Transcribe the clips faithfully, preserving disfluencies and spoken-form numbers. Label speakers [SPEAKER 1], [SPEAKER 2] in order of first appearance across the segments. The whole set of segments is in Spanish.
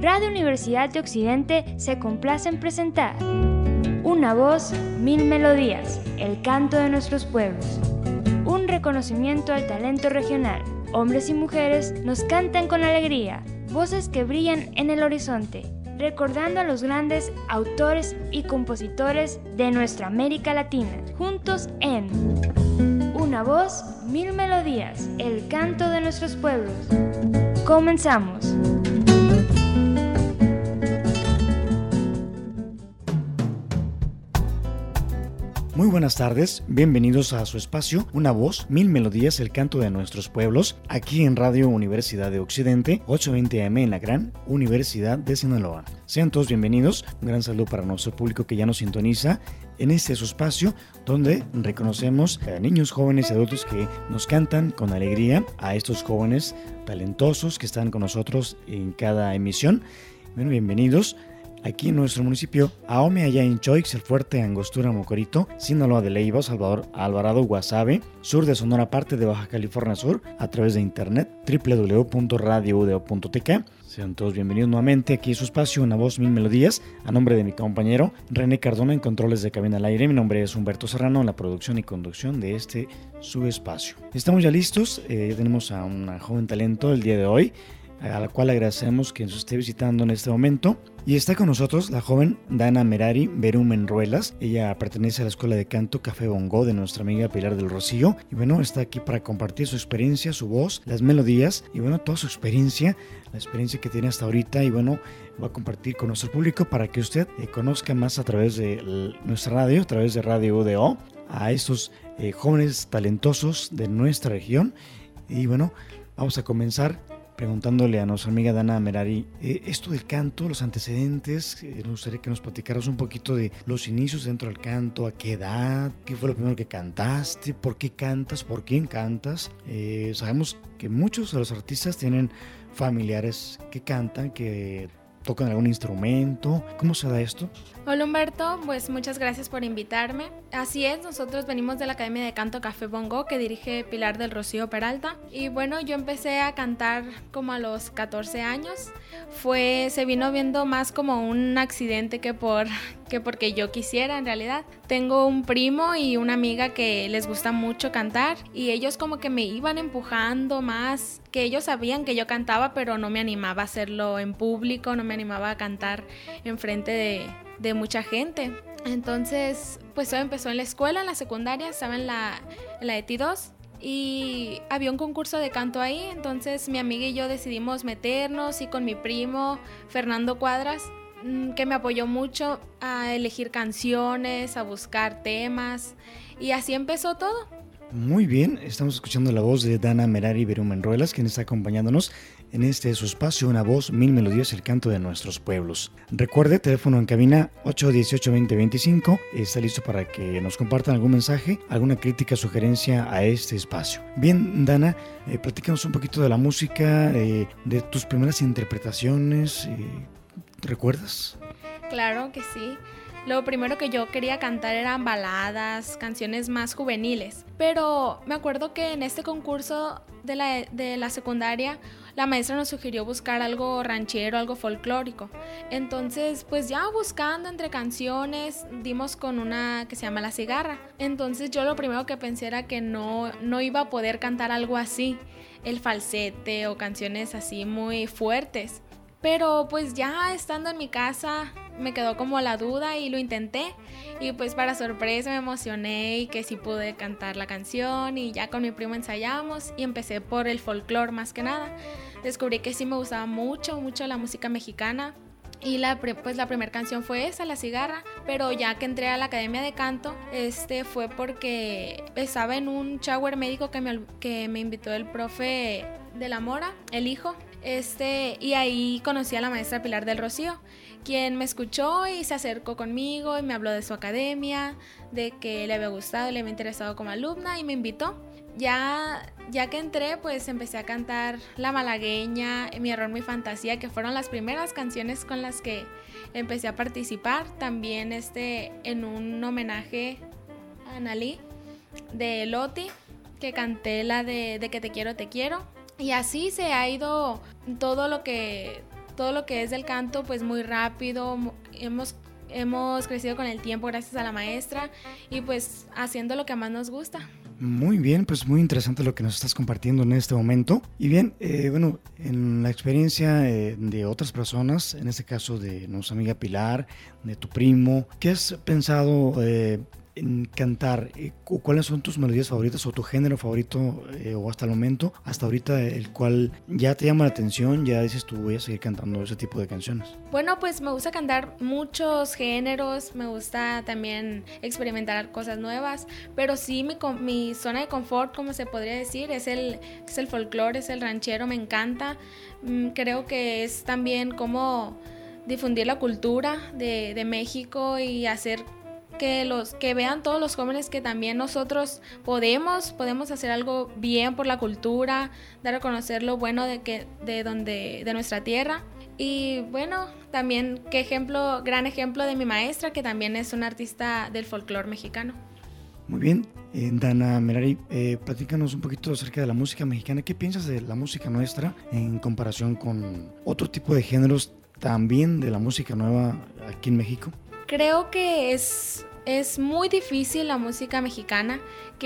[SPEAKER 1] Radio Universidad de Occidente se complace en presentar Una voz, mil melodías, el canto de nuestros pueblos. Un reconocimiento al talento regional. Hombres y mujeres nos cantan con alegría, voces que brillan en el horizonte, recordando a los grandes autores y compositores de nuestra América Latina, juntos en Una voz, mil melodías, el canto de nuestros pueblos. Comenzamos.
[SPEAKER 2] Muy buenas tardes, bienvenidos a su espacio Una voz, mil melodías, el canto de nuestros pueblos, aquí en Radio Universidad de Occidente, ochocientos veinte A M en la Gran Universidad de Sinaloa. Sean todos bienvenidos, un gran saludo para nuestro público que ya nos sintoniza en este su espacio donde reconocemos a niños, jóvenes y adultos que nos cantan con alegría, a estos jóvenes talentosos que están con nosotros en cada emisión. Bueno, bienvenidos. Aquí en nuestro municipio, Ahome, allá en Choix, El Fuerte, Angostura, Mocorito, Sinaloa de Leiva, Salvador, Alvarado, Guasave, sur de Sonora, parte de Baja California Sur, a través de internet, doble u doble u doble u punto radio u d o punto t k. Sean todos bienvenidos nuevamente aquí a su espacio, Una voz, mil melodías, a nombre de mi compañero René Cardona en controles de cabina al aire. Mi nombre es Humberto Serrano en la producción y conducción de este su espacio. Estamos ya listos, eh, ya tenemos a una joven talento el día de hoy, a la cual agradecemos que nos esté visitando en este momento. Y está con nosotros la joven Dana Merari Berumen Ruelas. Ella pertenece a la Escuela de Canto Café Bongo de nuestra amiga Pilar del Rocío. Y bueno, está aquí para compartir su experiencia, su voz, las melodías y bueno, toda su experiencia, la experiencia que tiene hasta ahorita. Y bueno, va a compartir con nuestro público para que usted eh, conozca más a través de l- nuestra radio, a través de Radio U D O, a estos eh, jóvenes talentosos de nuestra región. Y bueno, vamos a comenzar preguntándole a nuestra amiga Dana Merari, eh, esto del canto, los antecedentes, eh, me gustaría que nos platicaras un poquito de los inicios dentro del canto, a qué edad, qué fue lo primero que cantaste, por qué cantas, por quién cantas. Eh, sabemos que muchos de los artistas tienen familiares que cantan, que tocan algún instrumento. ¿Cómo se da esto?
[SPEAKER 3] Hola Humberto, pues muchas gracias por invitarme. Así es, nosotros venimos de la Academia de Canto Café Bongo que dirige Pilar del Rocío Peralta. Y bueno, yo empecé a cantar como a los catorce años. Fue, se vino viendo más como un accidente que, por, que porque yo quisiera en realidad. Tengo un primo y una amiga que les gusta mucho cantar y ellos como que me iban empujando más, que ellos sabían que yo cantaba pero no me animaba a hacerlo en público, no me animaba a cantar enfrente de, de mucha gente. Entonces, pues todo empezó en la escuela, en la secundaria, estaba en la, en la E T I dos y había un concurso de canto ahí, entonces mi amiga y yo decidimos meternos y con mi primo Fernando Cuadras, que me apoyó mucho a elegir canciones, a buscar temas y así empezó todo.
[SPEAKER 2] Muy bien, estamos escuchando la voz de Dana Merari Berumen Ruelas, quien está acompañándonos en este su espacio, Una voz, mil melodías, el canto de nuestros pueblos. Recuerde, teléfono en cabina ocho uno ocho, dos cero dos cinco, está listo para que nos compartan algún mensaje, alguna crítica, sugerencia a este espacio. Bien, Dana, eh, platícanos un poquito de la música, eh, de tus primeras interpretaciones, eh, ¿te recuerdas?
[SPEAKER 3] Claro que sí. Lo primero que yo quería cantar eran baladas, canciones más juveniles. Pero me acuerdo que en este concurso de la, de la secundaria, la maestra nos sugirió buscar algo ranchero, algo folclórico. Entonces, pues ya buscando entre canciones, dimos con una que se llama La Cigarra. Entonces yo lo primero que pensé era que no, no iba a poder cantar algo así, el falsete o canciones así muy fuertes. Pero pues ya estando en mi casa me quedó como la duda y lo intenté y pues para sorpresa me emocioné y que sí pude cantar la canción y ya con mi primo ensayamos y empecé por el folclore más que nada. Descubrí que sí me gustaba mucho, mucho la música mexicana y la, pues la primera canción fue esa, La Cigarra, pero ya que entré a la Academia de Canto este fue porque estaba en un shower médico que me, que me invitó el profe de la Mora, el hijo. Este, y ahí conocí a la maestra Pilar del Rocío, quien me escuchó y se acercó conmigo y me habló de su academia, de que le había gustado, le había interesado como alumna y me invitó. Ya, ya que entré, pues empecé a cantar La Malagueña, Mi Error, Mi Fantasía, que fueron las primeras canciones con las que empecé a participar. También este, en un homenaje a Analí de Loti, que canté la de, de Que Te Quiero, Te Quiero. Y así se ha ido todo lo que todo lo que es del canto pues muy rápido, hemos, hemos crecido con el tiempo gracias a la maestra y pues haciendo lo que más nos gusta.
[SPEAKER 2] Muy bien, pues muy interesante lo que nos estás compartiendo en este momento. Y bien, eh, bueno, en la experiencia eh, de otras personas, en este caso de nuestra amiga Pilar, de tu primo, ¿qué has pensado eh, en cantar? ¿Cuáles son tus melodías favoritas o tu género favorito eh, o hasta el momento, hasta ahorita, el cual ya te llama la atención, ya dices tú voy a seguir cantando ese tipo de canciones?
[SPEAKER 3] Bueno, pues me gusta cantar muchos géneros, me gusta también experimentar cosas nuevas, pero sí mi, mi zona de confort, como se podría decir, es el, es el folclore, es el ranchero, me encanta. Creo que es también como difundir la cultura de, de México y hacer que los que vean todos los jóvenes que también nosotros podemos podemos hacer algo bien por la cultura, dar a conocer lo bueno de que de donde de nuestra tierra. Y bueno, también qué ejemplo, gran ejemplo de mi maestra, que también es una artista del folclore mexicano.
[SPEAKER 2] Muy bien, eh, Dana Merari, eh, platícanos un poquito acerca de la música mexicana. ¿Qué piensas de la música nuestra en comparación con otro tipo de géneros también de la música nueva aquí en México?
[SPEAKER 3] Creo que es, es muy difícil la música mexicana,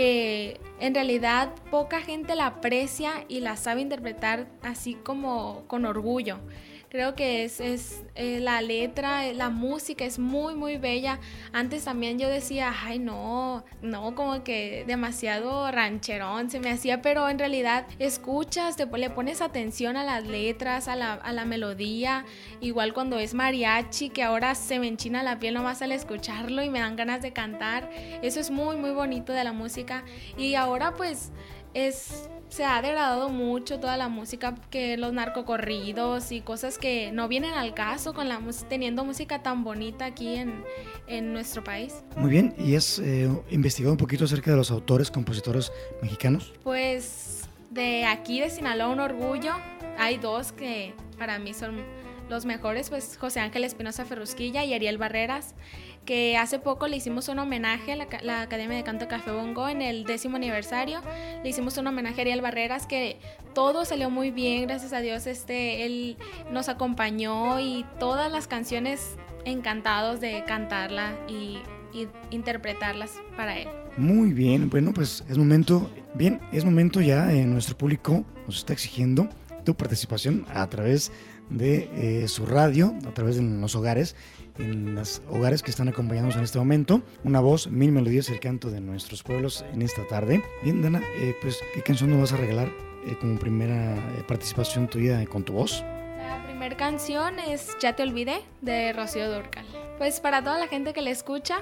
[SPEAKER 3] que en realidad poca gente la aprecia y la sabe interpretar así como con orgullo. Creo que es, es eh, la letra, la música es muy muy bella. Antes también yo decía, ay no, no, como que demasiado rancherón se me hacía, pero en realidad escuchas, te, le pones atención a las letras, a la, a la melodía, igual cuando es mariachi, que ahora se me enchina la piel nomás al escucharlo y me dan ganas de cantar. Eso es muy muy bonito de la música. Y ahora pues es... se ha degradado mucho toda la música, que los narcocorridos y cosas que no vienen al caso con la teniendo música tan bonita aquí en, en nuestro país.
[SPEAKER 2] Muy bien, ¿y has eh, investigado un poquito acerca de los autores, compositores mexicanos?
[SPEAKER 3] Pues de aquí de Sinaloa, un orgullo, hay dos que para mí son los mejores, pues José Ángel Espinosa Ferrusquilla y Ariel Barreras, que hace poco le hicimos un homenaje a la, la Academia de Canto Café Bongo en el décimo aniversario. Le hicimos un homenaje a Ariel Barreras, que todo salió muy bien, gracias a Dios. Este, él nos acompañó y todas las canciones encantados de cantarla y, y interpretarlas para él.
[SPEAKER 2] Muy bien, bueno, pues es momento, bien, es momento ya, eh, nuestro público nos está exigiendo tu participación a través de eh, su radio, a través de los hogares, en los hogares que están acompañándonos en este momento. Una voz, mil melodías, el canto de nuestros pueblos en esta tarde. Bien, Dana, eh, pues, ¿qué canción nos vas a regalar eh, como primera eh, participación tuya con tu voz?
[SPEAKER 3] La primera canción es Ya te olvidé, de Rocío Dúrcal. Pues para toda la gente que la escucha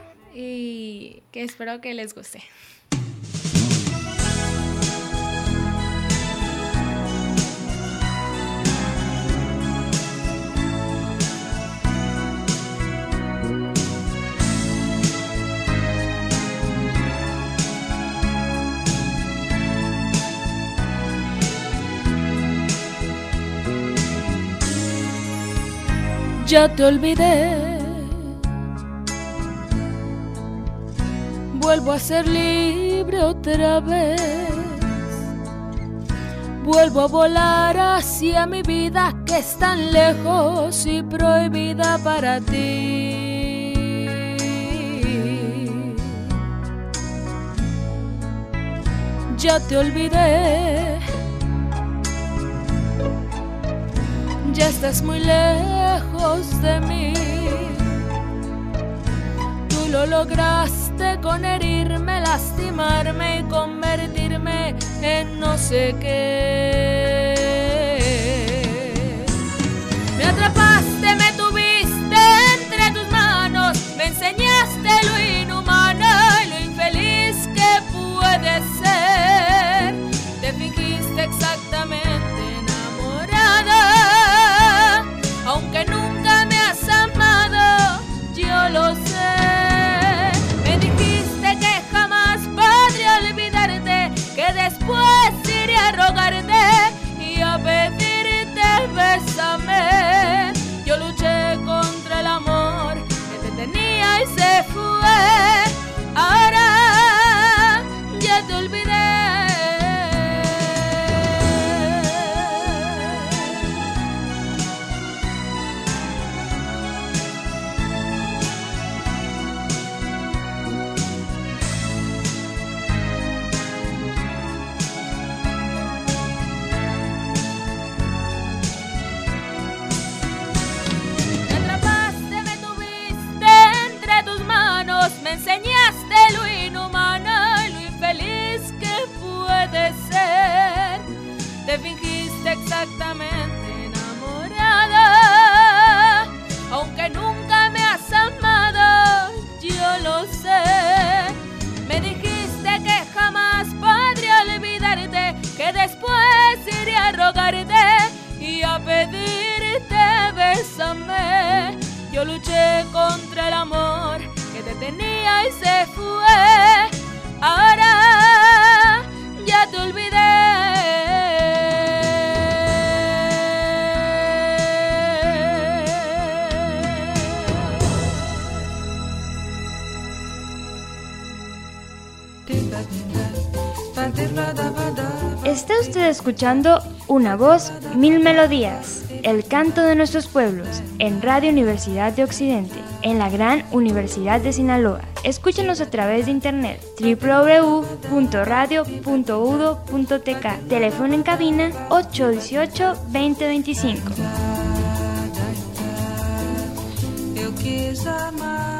[SPEAKER 3] y que espero que les guste. Ya te olvidé, vuelvo a ser libre otra vez, vuelvo a volar hacia mi vida que es tan lejos y prohibida para ti. Ya te olvidé, ya estás muy lejos de mí. Tú lo lograste con herirme, lastimarme y convertirme en no sé qué. Me atrapaste, me tuviste entre tus manos, me enseñaste lo inhumano y lo infeliz que puede ser. Te fingiste exactamente enamorada, aunque nunca me has amado, yo lo sé. Me dijiste que jamás podría olvidarte, que después iré a rogarte
[SPEAKER 4] dijiste bésame, yo luché contra el amor que te tenía y se fue. Ahora ya te olvidé.
[SPEAKER 1] Está usted escuchando Una Voz, Mil Melodías, el canto de nuestros pueblos, en Radio Universidad de Occidente, en la Gran Universidad de Sinaloa. Escúchenos a través de internet doble u doble u doble u punto radio punto u d o punto t k. Teléfono en cabina ocho uno ocho, veinte veinticinco.
[SPEAKER 5] Eu quis amar.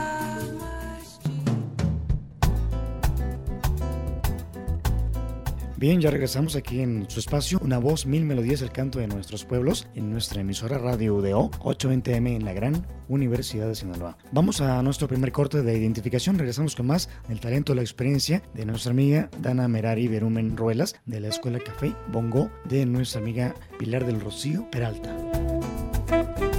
[SPEAKER 2] Bien, ya regresamos aquí en su espacio, Una Voz, Mil Melodías, el canto de nuestros pueblos, en nuestra emisora Radio U D O, ochocientos veinte eme en la Gran Universidad de Sinaloa. Vamos a nuestro primer corte de identificación, regresamos con más del talento y la experiencia de nuestra amiga Dana Merari Berumen Ruelas, de la Escuela Café Bongo, de nuestra amiga Pilar del Rocío Peralta.